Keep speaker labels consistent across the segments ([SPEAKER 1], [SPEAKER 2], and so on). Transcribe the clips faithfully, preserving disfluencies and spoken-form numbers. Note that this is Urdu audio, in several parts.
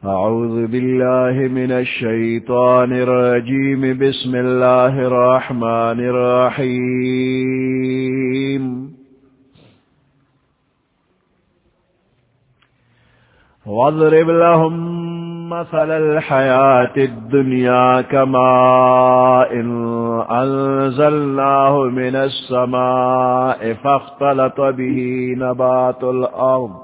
[SPEAKER 1] أعوذ بالله من الشيطان الرجيم بسم الله الرحمن الرحيم واضرب لهم مثل الحياة الدنيا كماء أنزلناه من السماء فاختلط به نبات الأرض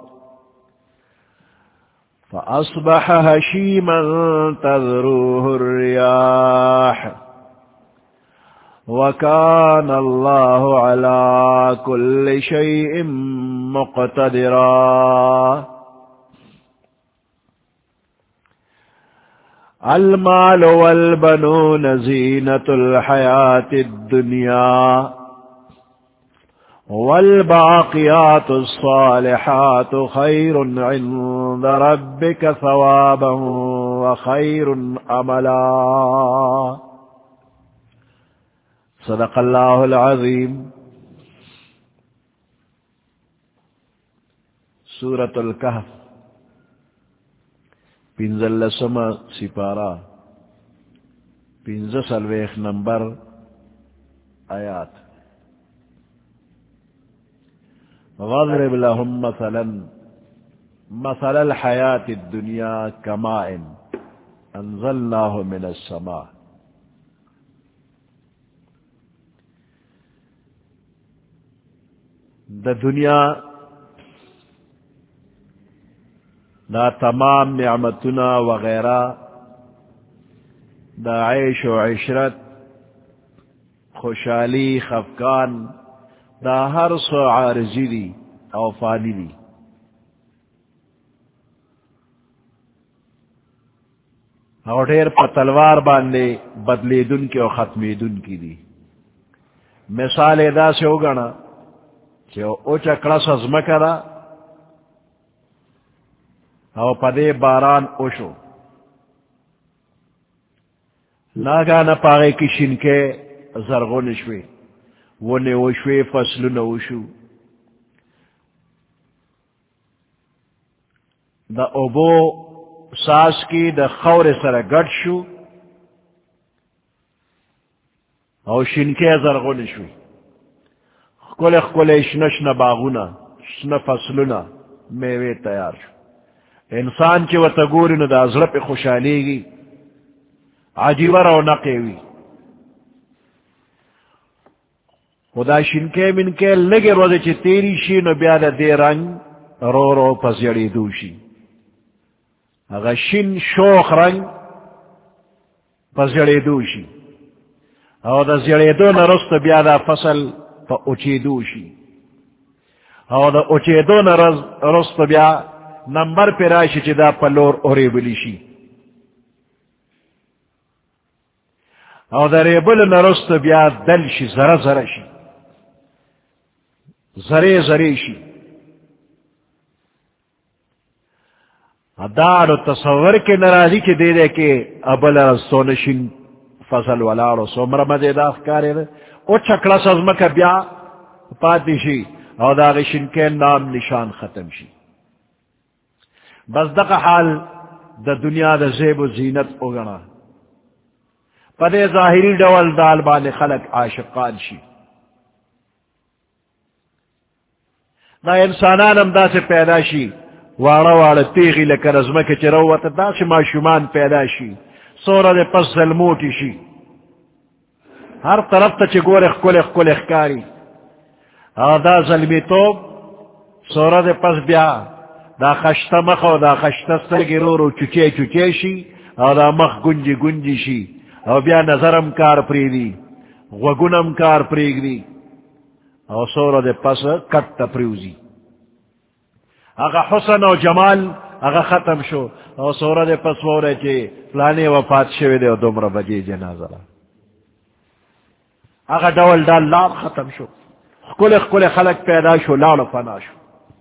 [SPEAKER 1] فأصبح هشيما تذروه الرياح وكان الله على كل شيء مقتدرا المال والبنون زينة الحياة الدنيا والباقيات الصالحات خير عند ربك ثوابا وخير عملا صدق الله العظيم. سورة الكهف پنزل لسم سپارہ پنز سلویخ نمبر آیات. واضرب لهم مثلا مثل الحياة الدنيا كماء أنزلناه من السماء. دا دنیا دا تمام نعمتنا وغیرہ دا عیش و عشرت خوشحالی خفقان دا ہر سو عارضی دی او فانی دی. او ڈیر پا تلوار باندے بدلے دن کے او ختمی دن کی دی. مثال ادا سے ہوگانا چھے او چکڑا سزمکا دا او پدے باران اوشو ناگانا پاگے کی شنکے زرغو نشوے وہ نوشوے فصل نوشو دا اوبو ساس کی دا خور سر گڑ شو او شنکے زرغو نشوے خکل خکل شنشن باغونا شن فصلنا میوے تیار شو. انسان چی و تگوری نو دا ازرپ خوشحالی گی عجیبہ رونقی وی. خدا شنکے منکے لگے روزے چی تیری شی نو بیاد دے رنگ رو رو پس جڑی دوشی. اگا شن شوخ رنگ پس جڑی دوشی او دا جڑی دو نرست بیاد فصل پا اچی دوشی او دا اچی دو نرست بیاد نمبر پہ راشی چی دا پلور اوری بلی شی او دا ریبل نرست بیا دل شی زر زر شی زرے زرے شی. دارو تصور کے نرازی چی دے دے کے ابل رستونشن فصل والارو سومر مدے دا افکارے دا او چکڑا سزمکا بیا پاتی شی او دا غشن کے نام نشان ختم شی. بس دقا حال دا دنیا دا زیب و زینت اگنا پدے ظاہری ڈول دال بانے خلق عاشقان شی. دا انسانان ہم دا سے پیدا شی وارا وارا تیغی لکر ازمک چروت دا سے معشومان پیدا شی سورا دے پس ظلموٹی شی ہر طرف تا چی گور اخکل اخکل اخکاری دا ظلمی توب سورا دے پس بیا دا خشتا مخ او دا خشتا سرگی رو رو چچے چچے شی او دا مخ گنجی گنجی شی او بیا نظرم کار پریدی غگونم کار پریگدی او سورا دے پس کٹ تا پریوزی. اگا حسن او جمال اگا ختم شو او سورا دے پس وورے چے فلانے وفات شوی دے او دومر بجے جنازہ اگا ڈول ڈال لار ختم شو خکل خکل خلق پیدا شو لال فنا شو.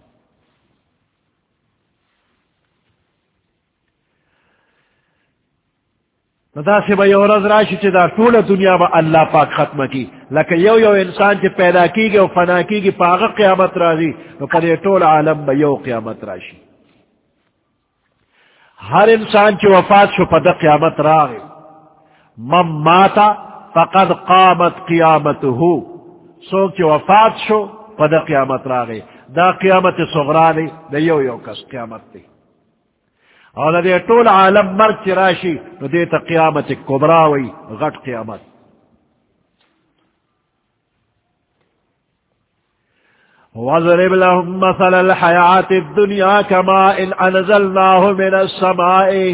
[SPEAKER 1] دا سے بھائی اور راشی چی دا طول دنیا با اللہ پاک ختم کی لکہ یو یو انسان چی پیدا کی گی و فنا کی گی پاغ قیامت رازی نو پر یہ طول عالم با یو قیامت راشی. ہر انسان کی وفات شو پد قیامت راغی من ماتا فقد قامت قیامته سو کی وفات شو پد قیامت راغی دا قیامت صغرانی دا یو یو کس قیامت دی اور دے طول عالم مرگ چی راشی نو دیتا قیامت کبراوی غٹ قیامت وَاضْرِبْ لَهُمْ مَثَلَ الْحَيَاةِ الدُّنْيَا كَمَاءٍ أَنْزَلْنَاهُ مِنَ السَّمَاءِ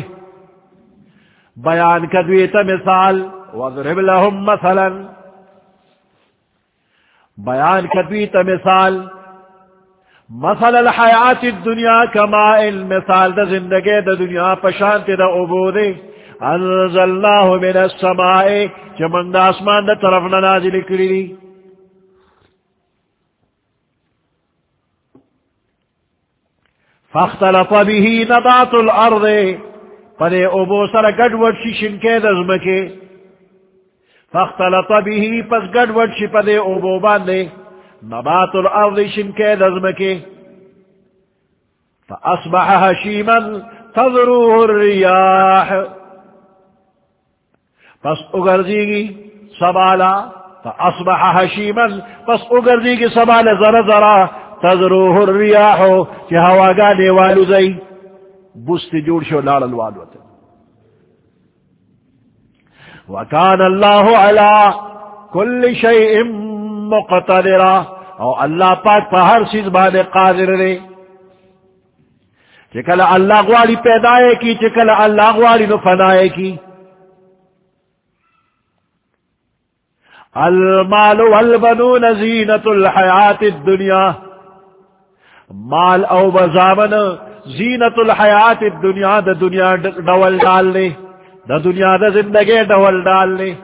[SPEAKER 1] بیان کدویت مثال وَاضْرِبْ لَهُمْ مَثَلًا بیان کدویت مثال مثل الحیات الدنیا کماء مثال دا زندگی دا دنیا پشانت دا عبودی انزلناه من السماء چمن دا اسمان دا طرفنا نازل کری فاختلط به نبات الارض پدے ابو سر گڑوڑ شی شنکے دزمکے فاختلط به پس گڑوڑ شی پدے ابو باندے نبات الارض شنکے دزمکے فاصبح هشیما تذروه الریاح پس اگرزیگی سبالا فاصبح هشیما پس اگرزیگی سبالا ذرا ذرا تذروه الریاح چی ہواگانے والو زی بست جوڑ شو لال الوالو وکان اللہ علا کل شیء مقتدرا او اللہ پاک پا ہر چیز بانے قادر رے چکل اللہ غوالی پیدائے کی چکل اللہ غوالی نفنائے کی المال والبنون زینت الحیات الدنیا مال او بزامن زینت الحیات الدنیا دا دنیا ڈول ڈال لے دا دنیا دا زندگی ڈول ڈال لے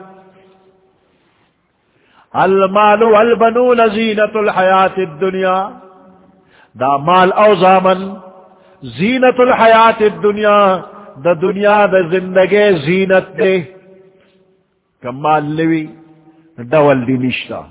[SPEAKER 1] المال والبنون زینت الحیات الدنیا دا مال او زامن زینت الحیات الدنیا دا دنیا دا زندگی زینت دے کمال لوی ڈول دی نشتا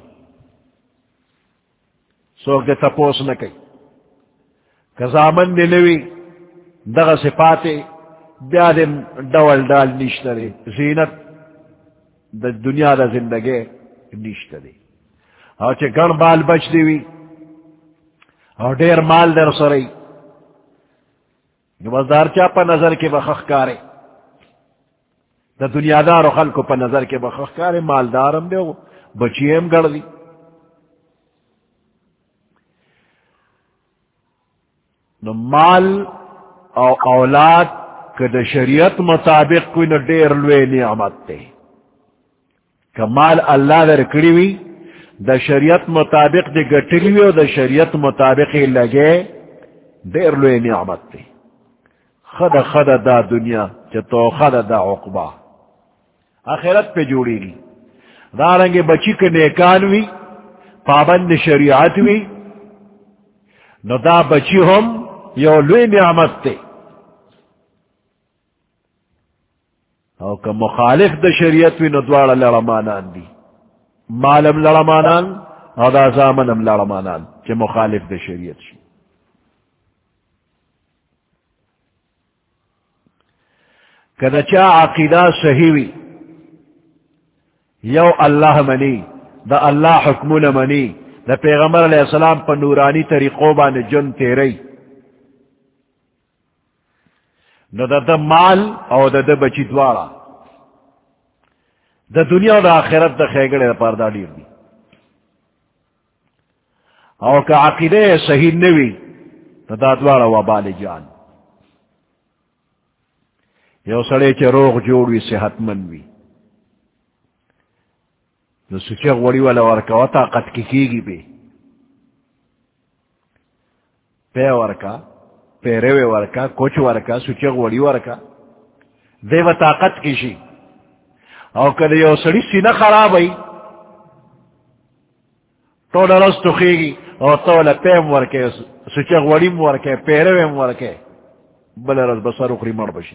[SPEAKER 1] سوک دے تپوس نکی کزامن نے لوی دغا صفاتے بیادم ڈول ڈال نشترے زینت دا دنیا دا زندگی نشترے اور چے گن بال بچ دیوی اور دیر مال در سرئی نمازدار چا پا نظر کے بخخ کارے دا دنیا دار و خلق پا نظر کے بخخ کارے مالدارم دے بچیم گڑ دی نو مال او اولاد کہ دا شریعت مطابق کوئی نو دیر لوے نعمت تے کہ مال اللہ در کریوی دا شریعت مطابق دے گٹلیوی و دا شریعت مطابق لگے دیر لوے نعمت تے خد خد دا دنیا چتو خد دا عقبہ آخرت پہ جوڑی گی دارنگے بچی کے نیکانوی پابند شریعت وی نو دا بچی ہم یو لوی نعمت تے او کہ مخالف دا شریعت وی نو دوارا لڑمانان دی مالم لڑمانان او دا زامنم لڑمانان چے مخالف دا شریعت شی کہ دا چا عقیدہ صحیح وی یو اللہ منی دا اللہ حکمون منی دا پیغمبر علیہ السلام پا نورانی طریقوں بان جن تیرئی نو دا دا مال او دا دا بچی دوارا دا دنیا و دا آخرت دا خیگڑے دا پاردہ دیر دی او کا عقیدے صحیح نوی دا دا دوارا وبال جان یو سڑے چے روغ جوڑوی صحت من وی نو سچگ وڑی والا ورکا و طاقت کی کی گی بے پے ورکا پیرے ورکا کوچ ورکا سچگ وڑی ورکا دے و طاقت کی شی او کدے یو سڑی سینہ خراب ای تو نرس تخیگی او تولا پیم ورکے سچگ وڑیم ورکے پیرے ویم ورکے بل رس بسر اخری مر بشی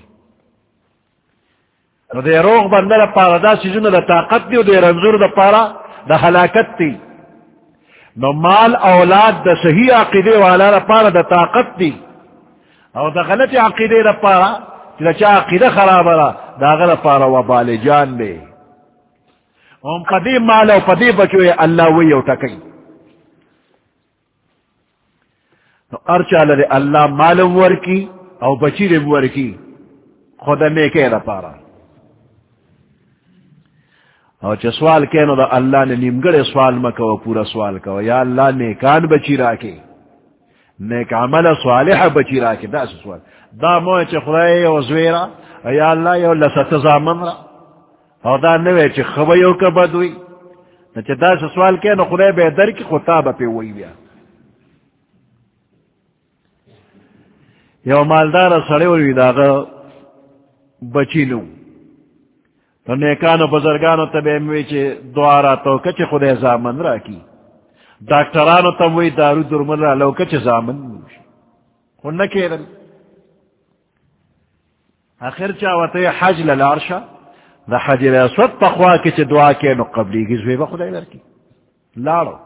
[SPEAKER 1] نو دے روغ بندل پارا دا سیزن دا طاقت دی و دے رمزور دا پارا دا حلاکت دی نو مال اولاد دا صحیح عقیدے والا دا پارا دا طاقت دی او دا غلط عقیدے دا پارا چا عقیدہ خراب را داغل پارا وبال جان دے ام پدی مال او پدی بچوئے اللہ وی او ٹکئی ارچال دے اللہ مالم ورکی او بچیرم ورکی خدا نیکے دا پارا او چا سوال کینو دا اللہ نے نیمگڑ سوال مکو پورا سوال کو یا اللہ نیکان بچی راکے نیک عمل صالح بچی راکے دا سوال دا موی چا خدای او زویرا یا اللہ یو لست زامن را او دا نوے چا خبیو کا بدوی چا دا سوال کینو خدای بے در کی خطابہ پہ وی بیا یو مالدار سڑے وی داغا بچی نو تو نیکانو بزرگانو تبے موی چے دوارا تو کچھ خدای زامن را کی ڈاکٹرانو تبوی دارو درمن را لو کچھ زامن موشی خون نکیرن آخر چاوتے حج للارشا دا حجر اسود پخوا کچھ دعا کے نو قبلی گی زوی با خدای در کی لارو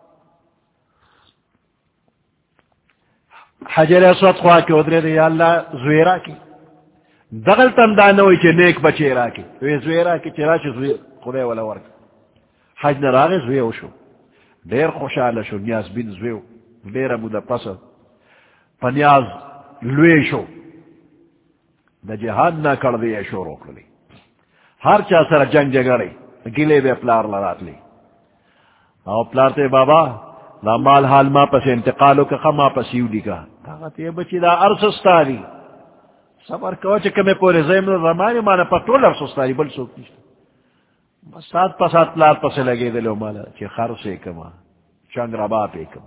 [SPEAKER 1] حجر اسود خواہ کے ادرے دے یا اللہ زویرہ کی دغل تم دانوی چے نیک بچے را کی وی زویرہ کی چرا چے زویر خدای والا ورک حج نراغ زویو شو دیر خوشحال شو نیاز بین زویو دیر مدہ پس پنیاز لوی شو دا جہاد نہ کر دیا شو روک لی ہر چا سر جنگ جگڑی گلے بے پلار لرات لی او پلار تے بابا دا مال حال ما پس انتقالو کا خما پس یودی کا کہا یہ بچی دا ارسستاری صبر کوا چکا میں پورے زیمن رمانی مانا پتول ارسستاری بل سوک نیشتا بس سات پسات پلار پس لگے دلو مالا چی خرس ایکما چنگ رباپ ایکم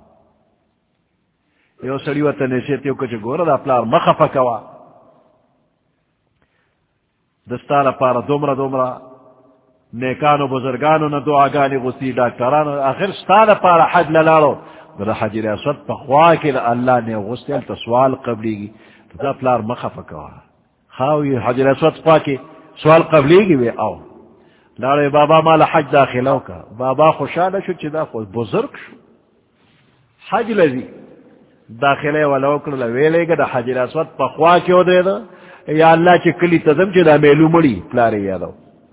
[SPEAKER 1] یو سڑیوتا نیسیتیو کچھ گورا دا پلار مخفا کوا دستالا پارا دومرا دومرا نیکانو بزرگانو نا دعاگانی غستی ڈاکٹرانو آخر ستالا پارا حج للارو دا حجر اسود پا خواہ دا اللہ نے غستی تا سوال قبلی گی دا پلار مخفا کوا خواہوی حجر اسود خواہ کے سوال قبلی گی وی آو لارے بابا مالا حج داخلو کا بابا خوشالا شو چی دا خود بزرگ شو حج لذی داخلے والا اکرلا ویلے گا دا حجر اسود پا خواہ کیو دے دا یا اللہ چی کلی تزم چی دا میلو مڑی پلارے یادو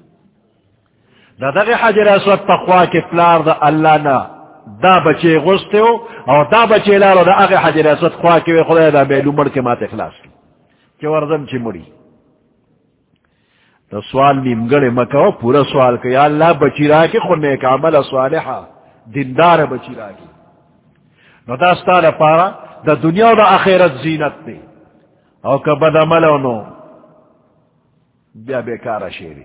[SPEAKER 1] دا دا حجر اسود تقوا کے پلار دا اللہ نا دا بچے غستے ہو اور دا بچے لارو دا اگے حجر اسود خواہ کے خدا دا میلو مڑ کے مات اخلاص کی چی ورزم چی مڑی دا سوال نیمگڑ مکو پورا سوال کہ یا اللہ بچی را کے خود نیک عمل صالحہ دندار بچی را کی نو دا ستانا پارا دا دنیا دا آخرت زینت دے او که بد عملو نو بیا بیکارا شیری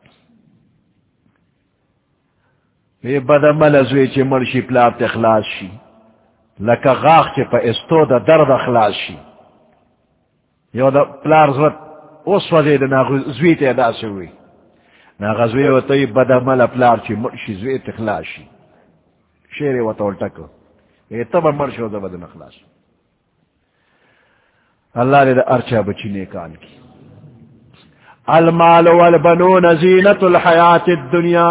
[SPEAKER 1] بی بد عمل زوی چی مرشی پلار تخلاص شی لکه غاق چی پا استو دا درد اخلاص شی یو دا پلار زرد اوس وزی دا زوی تی ادا سوی نا زوی و تایی بد عمل پلار چی مرشی زوی تخلاص شی شیری و تولتکو ای تب مرشی و دا بدن اخلاص اللہ نے دا ارچہ بچی نیکان کی المال والبنون زینت الحیات الدنیا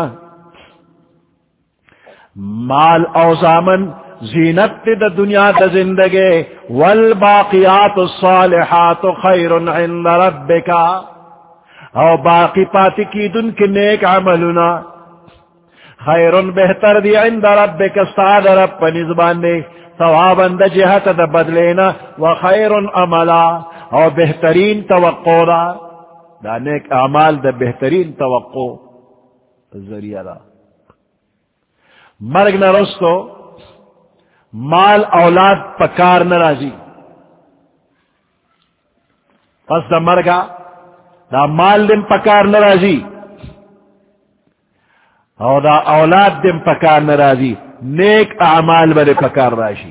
[SPEAKER 1] مال او زامن زینت دا دنیا دا زندگی والباقیات الصالحات خیر عند ربکا او باقی پاتی کی دن کی نیک عملنا خیر بہتر دی عند ربک استعاد رب پنزبان دے ثوابا دا جہت دا بدلینا وخیر عملا او بہترین توقع دا دا نیک اعمال دا بہترین توقع ذریعہ دا مرگ نرستو مال اولاد پکار نرازی پس دا مرگا دا مال دن پکار نرازی او دا اولاد دن پکار نرازی نیک اعمال بڑے پکار راشی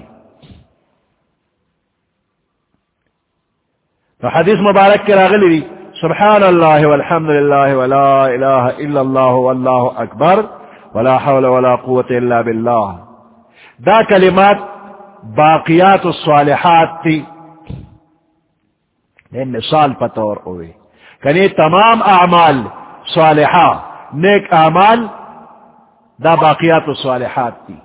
[SPEAKER 1] تو حدیث مبارک کے راغلی دی سبحان اللہ والحمد للہ ولا الہ الا اللہ واللہ اکبر ولا حول ولا قوت الا باللہ دا کلمات باقیات الصالحات تھی مثال پتور ہوئے کنی تمام اعمال صالحہ نیک اعمال دا باقیات الصالحات تھی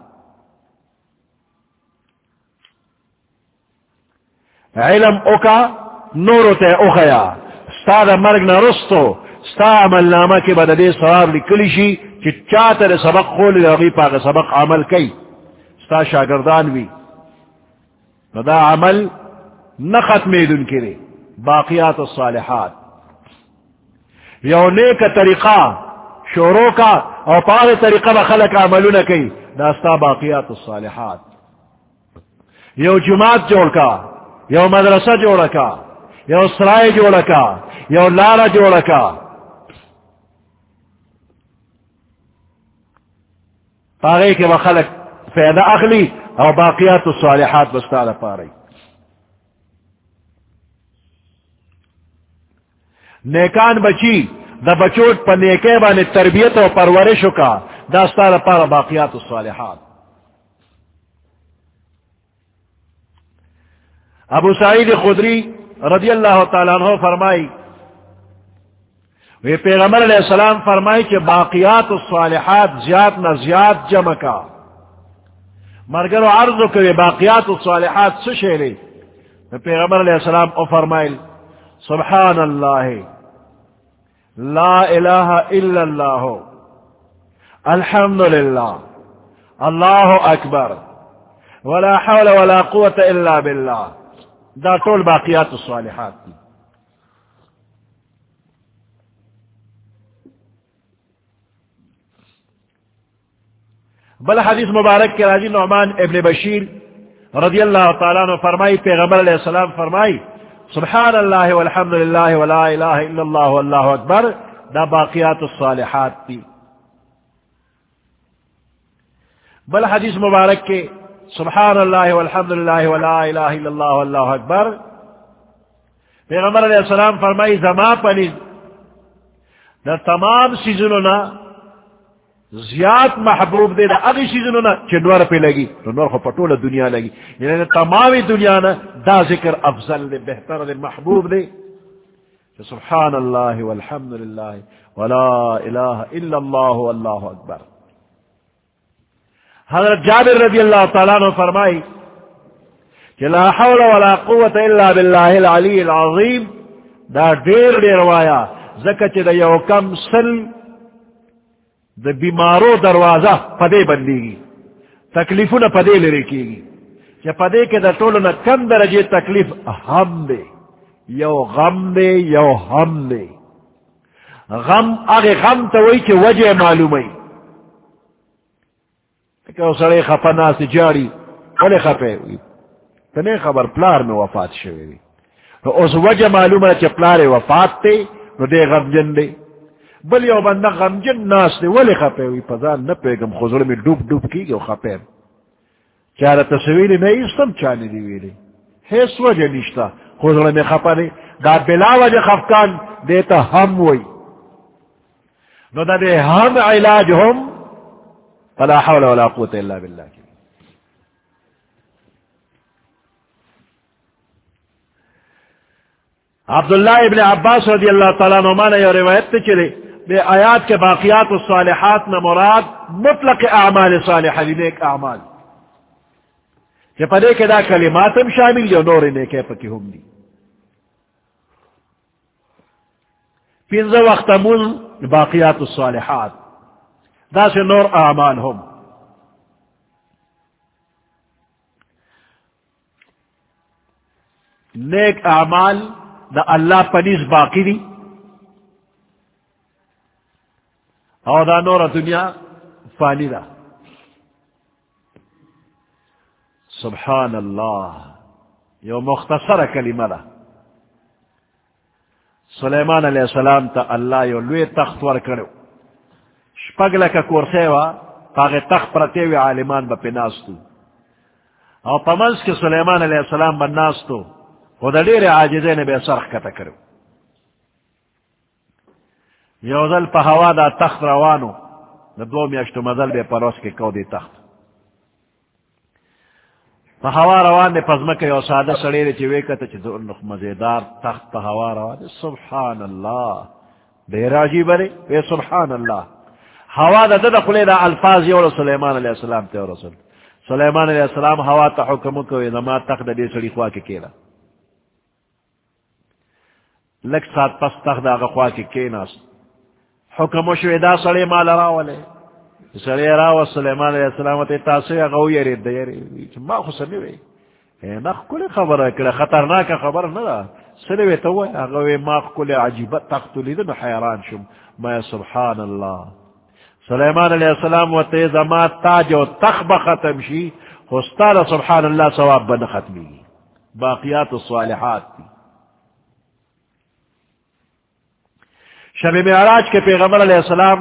[SPEAKER 1] علم اوکا نور تے اخیا ستا دا مرگ نرستو ستا عمل نامہ کی بددے سواب لکلی شی چی چاہتا دے سبق خول لغی پاک سبق عمل کئی ستا شاگردان بھی دا عمل نہ ختمی دن کرے باقیات الصالحات یو نیک طریقہ شوروں کا اور پاک طریقہ بخلق عملو نہ کئی دا ستا باقیات الصالحات یو جماعت جوڑ کا یو مدرسہ جوڑ کا یو سرائے جوڑ کا یو لارا جوڑ کا پاگے کے وخلق فیدہ اخلی اور باقیات الصالحات بستالا پا رہی نیکان بچی دا بچوٹ پا نیکے بانے تربیت و پرورشو کا دا ستالا پا باقیات الصالحات ابو سعید خدری رضی اللہ تعالیٰ عنہ فرمائی وی پیغمبر علیہ السلام فرمائی کہ باقیات الصالحات زیاد نہ زیاد جمع کا مرگر و عرض کے باقیات الصالحات سشیرے پیغمبر علیہ السلام او فرمائل سبحان اللہ لا الہ الا اللہ الحمدللہ اللہ اکبر ولا حول ولا قوة الا باللہ دا طول باقیات الصالحات کی بل حدیث مبارک کے راضی نعمان ابن بشیر رضی اللہ تعالیٰ عنہ فرمائی پیغمبر علیہ السلام فرمائی سبحان اللہ والحمدللہ ولا الہ الا اللہ واللہ اکبر دا باقیات الصالحات تھی بل حدیث مبارک کے سبحان اللہ والحمدللہ ولا الہ الا اللہ واللہ اکبر پیغمبر علیہ السلام فرمائی زما پنی دا تمام سیزنونا زیاد محبوب دے دا اگی سیزنونا چھ نور پہ لگی تو نور خو پٹول دنیا لگی یعنی تمامی دنیا نا دا ذکر افضل دے بہتر دے محبوب دے سبحان اللہ والحمدللہ ولا الہ الا اللہ واللہ اکبر حضرت جابر رضی اللہ تعالیٰ عنہ فرمائی کہ لا حول ولا قوة الا باللہ العلی العظیم دا دیر دیر وایا زکچ دا یو کم سل دا بیمارو دروازہ پدے بندی گی تکلیفو نا پدے لرے کی گی کہ پدے کے دا طولو نا کم درجے تکلیف ہم دے یو غم دے یو ہم دے غم آگے غم توئی کہ وجہ معلومی کہ سڑے خفنا سے جاری اولے خفے ہوئی تنے خبر پلار میں وفات شوئے دی تو اس وجہ معلوم ہے کہ پلار وفات تے نو دے غم جن دے بل یو بندہ غم جن ناس دے ولی خفے ہوئی پزان نا پیغم خضر میں ڈوب ڈوب کی گئے خفے چارہ تصویری نہیں سم چانے دی ویلے حیث وجہ نشتا خضر میں خفا دے دا بلا وجہ خفکان دیتا ہم وئی نو دا دے ہم علاج ہم فلا حول ولا قوة الا باللہ کی عبداللہ ابن عباس رضی اللہ تعالیٰ عنہ نے یہ روایت تے چلے بے آیات کے باقیات الصالحات میں مراد مطلق اعمال صالحہ نیک اعمال کہ پدے کے دا کلماتم شامل جو نور نیکے پکی ہم دی پینزا وقت من باقیات الصالحات دا سے نور اعمال ہم نیک اعمال دا اللہ پنیز باقی دی اور دا نور دنیا فانی دا سبحان اللہ یہ مختصر کلمہ دا سلیمان علیہ السلام تا اللہ یو لوی تخت ور کرو شپگلہ کا کورسے وا پاگے تخت پرتے ہوئے عالمان با پناستو اور پمنس کے سلیمان علیہ السلام بناستو خدا دیر عاجزے نے بے سرخ کتا کرو یوزل پا ہوا دا تخت روانو دا دو میاشتو مزل بے پروس کے کو دی تخت پا ہوا روان دے پزمک یو سادہ سڑے چوے کتا چی دو انخ مزیدار تخت پا ہوا روان دے سبحان اللہ دیر عجیب رے بے سبحان اللہ ہوا دا دا خلے دا الفاظ یو سلیمان علیہ السلام تے رسول سلیمان علیہ السلام ہوا تا حکم کوئی نما تخت دے سڑی خواہ کے کیلا لک سات پس تخت دا غخوا کی کیناس حکم شوی دا سڑی مال راولے سڑی راو سلیمان علیہ السلام تی تاسی اغاو یرید دا یرید ما خسر نوی ناخ کلی خبر اکڑا خطرناک خبر ندا سلوی توی اغاوی ما کلی عجیبت تختو لیدن حیران شم ما سبحان اللہ سلیمان علیہ السلام و تی زمان تاج و تخب ختم شی خستال سبحان اللہ ثواب بن ختمی باقیات الصالحات تی شب معراج کے پیغمبر علیہ السلام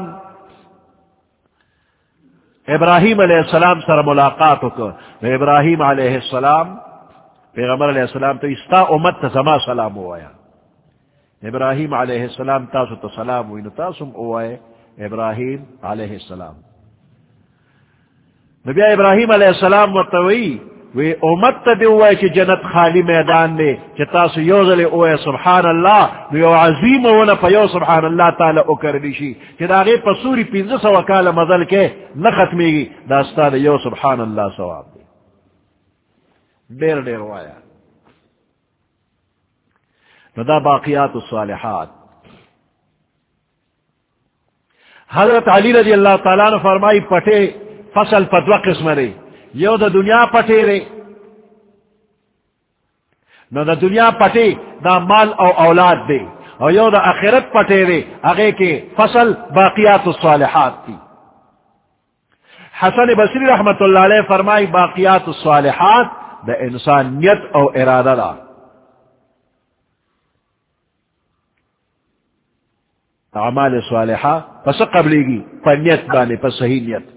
[SPEAKER 1] ابراہیم علیہ السلام سر ملاقات کو ابراہیم علیہ السلام پیغمبر علیہ السلام تو استا امت زما سلام ہوایا ابراہیم علیہ السلام تاسو تو سلام ہوئی نو تاسم ہوئے ابراہیم علیہ السلام نبی ابراہیم علیہ السلام وطوئی وی امت تا دیوائی چی جنت خالی میدان دے چی تاسو یوزل اوے سبحان اللہ وی عظیم اونا پا یو سبحان اللہ تعالی اکر دیشی چی دا غیب پا سوری پینزس وکال مزل کے نختمی گی داستا دا یو سبحان اللہ ثواب دے دیر دیر وایا دا باقیات الصالحات حضرت علی رضی اللہ تعالیٰ نے فرمائی پٹے فصل پدو قسم رے یو دا دنیا پٹے رے نو دا دنیا پٹے دا مال او اولاد دے اور یو دا آخرت پٹے رے اگے کے فصل باقیات الصالحات تھی حسن بصری رحمت اللہ علیہ فرمائی باقیات الصالحات دا انسانیت او ارادہ دا اعمال صالحہ پس قبلی گی پر نیت بانے پر صحیح نیت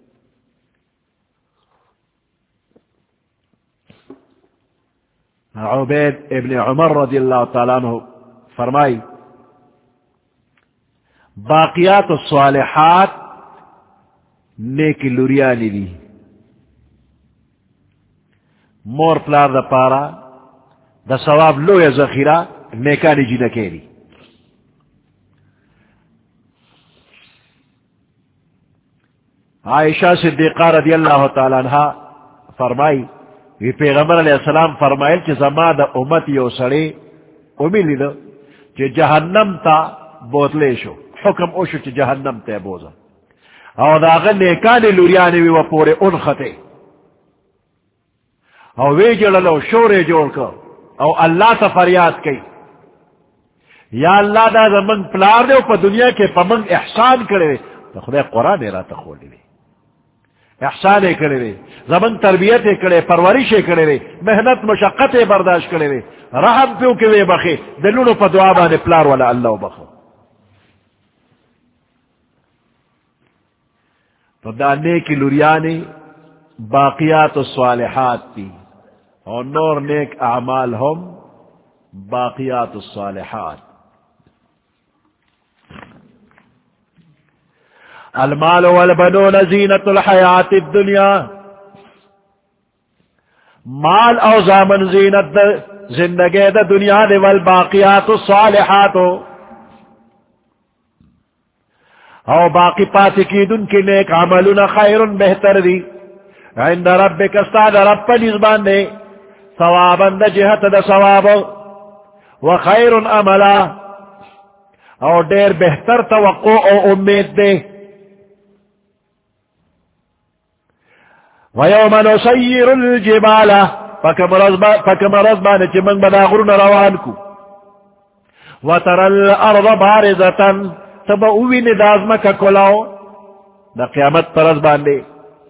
[SPEAKER 1] عبید ابن عمر رضی اللہ تعالیٰ عنہ فرمائی باقیات الصالحات نیکی لوریانی دی مور پلار دا پارا دا ثواب لو یا ذخیرہ نیکانی جی نکیری عائشہ صدیقہ رضی اللہ تعالیٰ عنہ فرمائی وی پیغمبر علیہ السلام فرمائل چی زما دا امت یو سڑے امی لیدو چی جہنم تا بوتلے شو حکم اوشو چی جہنم تا بوزا او دا اغن نیکانی لوریانی وی و پورے ان خطے او وی جللو شورے جوڑ کر او اللہ تا فریاد کی یا اللہ دا زمن پلار دے پا دنیا کے پا من احسان کرے تو خدا قرآن را تخولی دے احسان کرے رے زمن تربیت کرے پرورش کرے رے محنت مشقت برداشت کرے رے رحم پیو کے وے بخے دلونو پا دعا بانے پلار والا اللہ بخو تو دانے کی لوریانی باقیات الصالحات تھی اور نور نیک اعمال ہم باقیات الصالحات المال والبنون زینت الحیات الدنیا مال او زامن زینت زندگی دا دنیا دے والباقیات الصالحات او باقی پاتی کی دن کی نیک عملون خیر بہتر دی عند ربک استاد رب نزبان دے ثوابا دا جہت دا ثواب و خیر عملا او دیر بہتر توقع او امید دے وَيَوْمَ نُسَيِّرُ الْجِبَالَ فَكَمَ رَزْبَانِ چِ من بدا غرن روان کو وَتَرَى الْأَرْضَ بَارِزَةً تب اوی ندازمک کلاو دا قیامت پر رزبان دے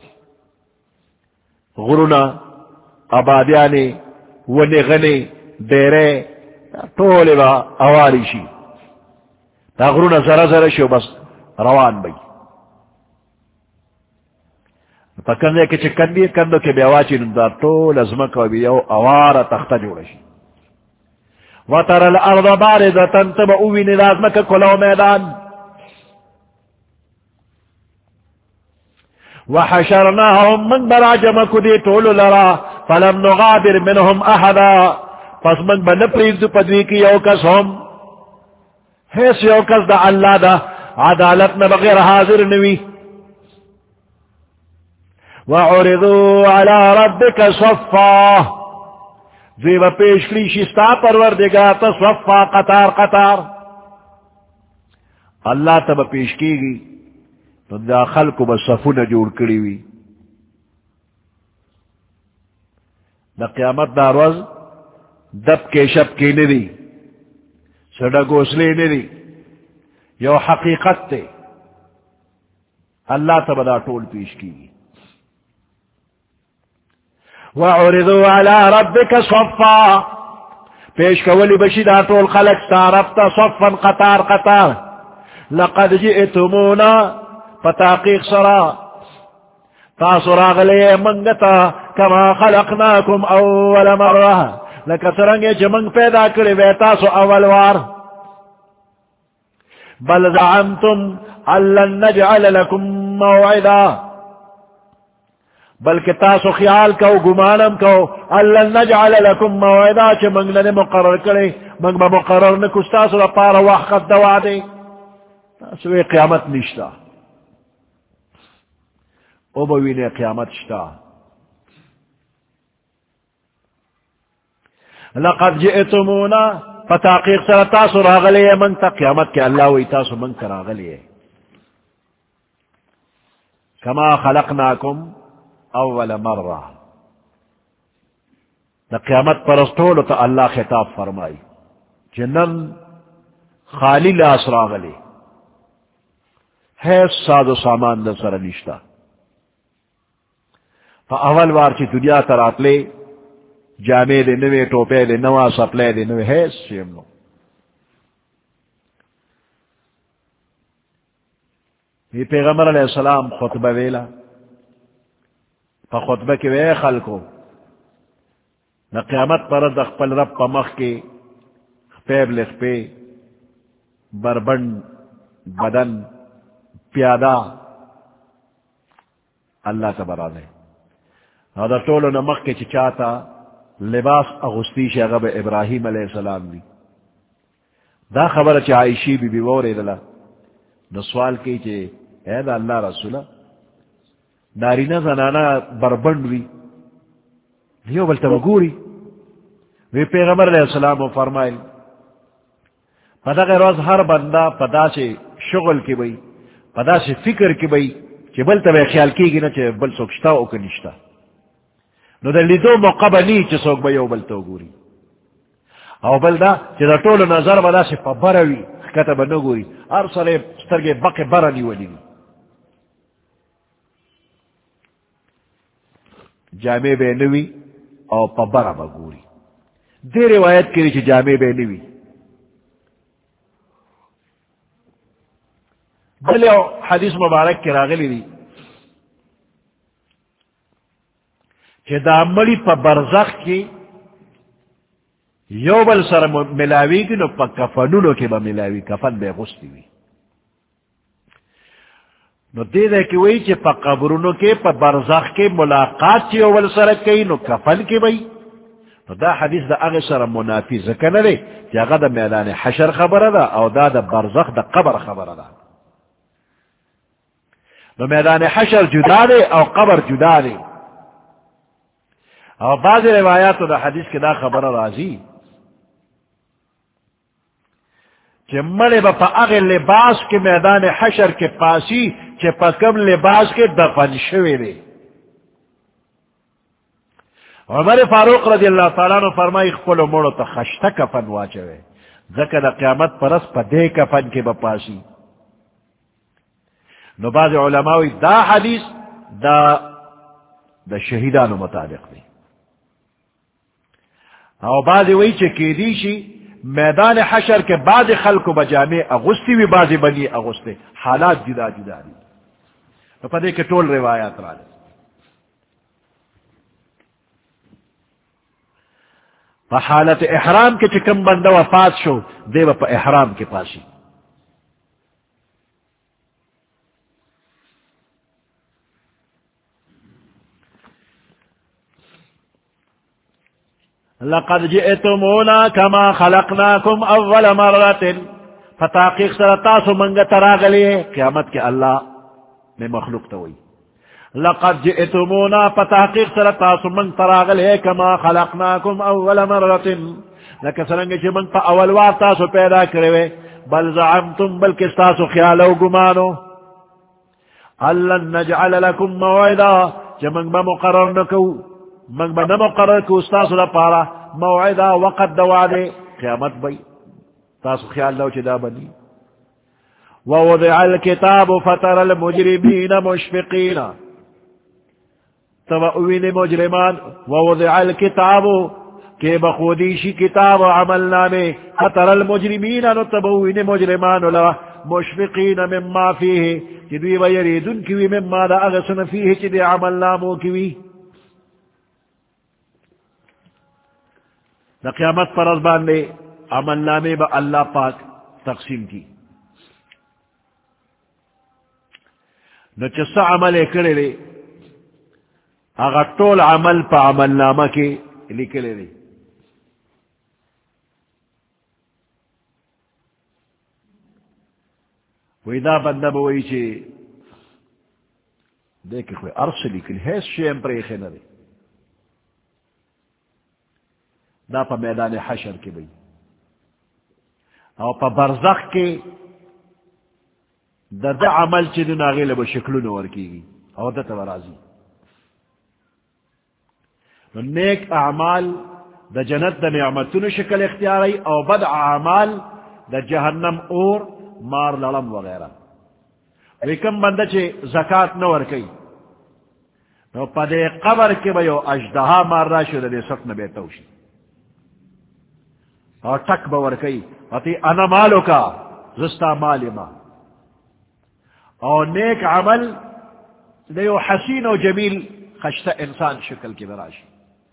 [SPEAKER 1] غرن آبادیانے ونغنے دیرے طولے با اواری شی دا غرن زر زر شو بس روان بی پکندے کہ چکندی کندو کے بیواچی نندار طول ازمک و بیو اوار تخت جوڑشی وَتَرَى الْأَرْضَ بَارِزَةً تب اوی ندازمک کلاو میدان وحشرناهم من براجمك دي طول لرا فلم نغادر منهم احدا پس من بنپریز دو پدوی کی یوکس هم حیث یوکس دا اللہ دا عدالتنا بغیر حاضر نوی وعرضوا على ربك صفا دوی با پیش کلی شستا پروردگار تا صفا قطار قطار اللہ تا با پیش کی گی تو دا خلقو با صفون جوڑ کری وی دا قیامت دا روز دب کے شب کے ندی سڑا گوسلے ندی یو حقیقت تے اللہ تا بدا ٹول پیش کی گی وَعُرِضُوا عَلَىٰ رَبِّكَ صَفًّا پیش کولی بشی دا ٹول خلق تا ربتا صفا قطار قطار لقد جئتمونا فتاقیق سرا تاسو راغلے منگتا کما خلقناکم اول مرہ لکا سرنگے چھ منگ پیدا کرے وے تاسو اول وار بل زعمتم اللن نجعل لکم موعدا بلکہ تاسو خیال کو گمانم کو اللن نجعل لکم موعدا چھ منگ لنے مقرر کرے منگ با مقرر نکس تاسو را پارا وحقت دوا دے تاسو قیامت نشتا او بوین قیامت شتا لقد جئتمونا فتاقیق سر تاسو راغلے من تا قیامت کے اللہ وی تاسو من کا راغلے کما خلقناکم اول مرہ دا قیامت پرستول تا اللہ خطاب فرمائی جنن خالی لاس راغلے ہے ساد و سامان دا سر نشتا فا اول وار چی دنیا ترات لے جامے دے نوے ٹوپے دے نوا سپلے دے نوے ہے سیم نو یہ پیغمبر علیہ السلام خطبہ ویلا پا خطبہ کی وے خلقو نا قیامت پر دخ پل رب پا مخ کے خپیب لخپے بربند بدن پیادا اللہ تبرا دے اور دا طولو نمخ کے چچاتا لباس اغسطی شاگب ابراہیم علیہ السلام دی دا خبر چا عائشی بی بی وورے دلا دا سوال کی چے اے دا اللہ رسولہ نارینا زنانا بربند وی دیو بلتا بگوری وی پیغمبر علیہ السلام فرمائل پدا غیر روز ہر بندہ پدا سے شغل کی بئی پدا سے فکر کی بئی چے بلتا بے خیال کی گی نا چے بل سوکشتا او کنشتا نو دا لیدو موقع بنی چی سوک بای او بلتو گوری او بلدا چی دا طول نظر بدا سی پا بروی کتا بنو گوری ار سالے سترگے بق برانی ولی جامع بے نوی او پا برا با گوری دے روایت کری چی جامع بے نوی بلے حدیث مبارک کی راغلی دی کہ دا ملی پا برزخ کی یو بل سر ملاوی کی نو پا کفنونو کی با ملاوی کفن بے غستی وی نو دے دے کی وی چی پا قبرونو کے پا برزخ کے ملاقات چی یو بل سر کئی نو کفن کی بی نو دا حدیث دا اغی سر منافی ذکر دے چی اغا دا میدان حشر خبر دا او دا دا برزخ دا قبر خبر دا نو میدان حشر جدا دے او قبر جدا دے اور بعض روایات دا حدیث کے دا خبر راضی کہ مرے با پا اغی لباس کے میدان حشر کے پاسی کہ پا کم لباس کے دفن شوے دے عمر فاروق رضی اللہ تعالیٰ نے فرمائی خپلو موڑو تا خشتا کفن واچوے ذکر دا قیامت پرس پا دے کفن کے با پاسی نو بعض علماوی دا حدیث دا دا شہیدانو مطابق دے او بعضی وی چکی دیشی میدان حشر کے بعض خلق بجامع اغسطی بھی بعضی بنی اغسطی حالات جدا جدا دی تو پدے کے ٹول روایات را لے پا حالت احرام کے چکم بندہ وفات شو دے با پا احرام کے پاسی لقد جئتمونا كما خلقناكم اول مرة فتاقیق سر تاسو منگا تراغلی قیامت کے اللہ میں مخلوق توئی لقد جئتمونا فتحقیق سرطاسو من تراغل ہے کما خلقناکم اول مرت لکہ سرنگے چھ من پا اول وار تاسو پیدا کروے بل زعمتم بلکستاسو خیالو گمانو اللن نجعل لکم موعدا چھ من با مقرر نکو من با نمقرر کو استاسو لپارا موعدا وقت دوادے قیامت بی تاسو خیال لو چھ دا بنی ووضع الكتاب فتر المجرمین مشفقین تبعوین مجرمان ووضع الكتاب کہ بخودیشی کتاب عمل نامے فتر المجرمین تبعوین مجرمان لوا مشفقین مما فیہ چدوی ویریدن کیوی مما دا اغسن فیہ چدی عمل نامو کیوی دا قیامت پر از باندے عمل نامے با اللہ پاک تقسیم کی نو چسا عمل کرے لے اگر طول عمل پا عمل نامہ کے لکلے لے وی دا بندہ بوئی چھے دیکھے خوئی عرص لکل حیث شیم پر ایخے نہ دے دا پا میدان حشر کے بھئی او پا برزخ کے دا دا عمل چی دن آغیل با شکلو نور کی گی او دا تورازی نیک اعمال دا جنت دا نعمتون شکل اختیاری او بد اعمال دا جہنم اور مار لڑم وغیرہ ویکم بندہ چی زکاة نور کی نو پا دے قبر کے بیو اجدہا مار راشو دا دے سکن بیتوشی اور ٹک باور کی وطی انا مالو کا زستا مالی ما اور نیک عمل دیو حسین و جمیل خشتا انسان شکل کی براشی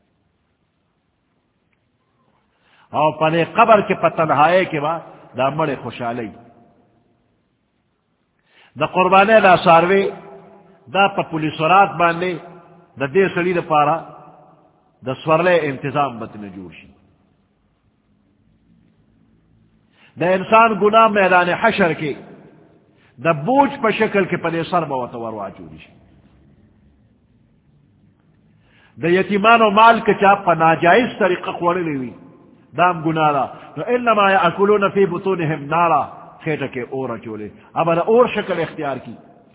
[SPEAKER 1] اور پنے قبر کے پتنہائے کے بعد دا مڑے خوشحالی دا قربانے دا ساروے دا پا پولیسورات باندے دا دے سلی دا پارا دا سورلے انتظام بتن جوشی دا انسان گناہ میدان حشر کے دا بوجھ پا شکل کے پنے سر بوتور واجوری شی دا یتیمان و مال کے چاپ پا ناجائز طریقہ قوانے لیوی دام گناہ را تو انما یاکلون فی بطونہم نارا کھیٹا کے اورا چولے اب دا اور شکل اختیار کی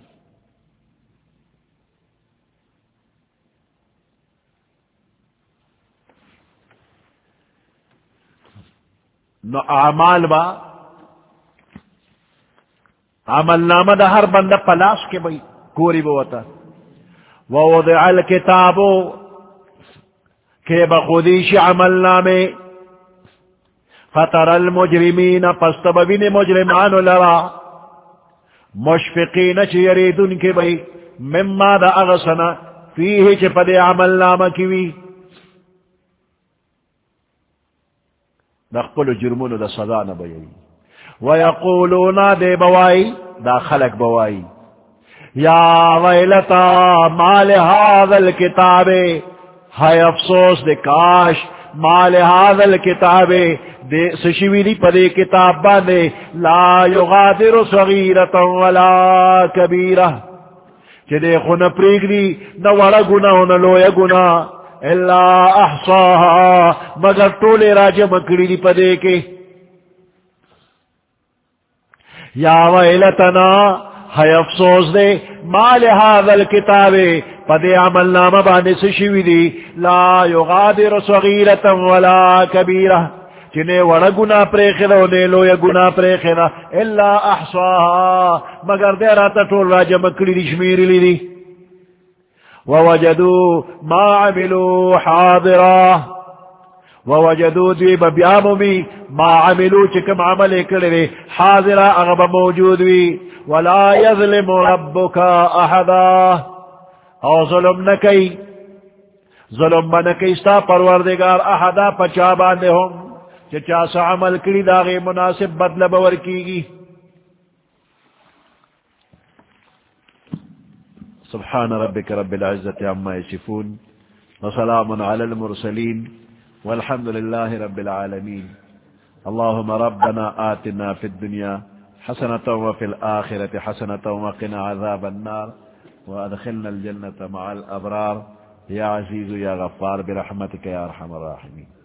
[SPEAKER 1] نو اعمال با عمل نامہ دا ہر بندہ پلاس کے بھئی کوری بوتا ووضع الکتابو کہ بخودیش عمل نامے فتر المجرمین پستببین مجرمان لرا مشفقین چی یریدن کے بھئی مما دا اغسنا فیہ چی پدے عمل نامہ کیوی دا قلو جرمون دا صدا نبیئی ویقولون دے بوائی دا خلق بوائی یا ویلتا مال هذا الكتاب ہے افسوس دے کاش مال هذا الكتاب دے سشویری پدے کتاب باندے لا یغادر صغیرتا ولا کبیرہ چھ دے خون پریگ دی نہ وڑا گناہ نہ لویا گناہ الا احصاها مگر طولے راجہ مکڑی دی پدے کے یا ویلتنا ہے افسوس دے مال هذا الكتاب پدے عمل نامہ باندے سشوی دی لا یغادر صغیرتا ولا کبیرہ چنے وڑا گناہ پریخنا ونے لویا گناہ پریخنا الا احصاها مگر دے راتا طول راجہ مکڑی دی شمیری لی دی ووجدو ما عملو حاضرا ووجدو دوی ببیامو می ما عملو چکم عمل کرے حاضرا اغب موجود وی ولا یظلم ربک احدا او ظلم نکی ظلم نکی ستا پروردگار احدا پچا باندے ہوں چچا سا عمل کری داغی مناسب بدل بور کی گی سبحان ربك رب العزة عما يصفون وسلام على المرسلين والحمد لله رب العالمين اللهم ربنا آتنا في الدنيا حسنة وفي الآخرة حسنة وقنا عذاب النار وادخلنا الجنة مع الابرار یا عزیز یا غفار برحمتک یا ارحم الراحمین.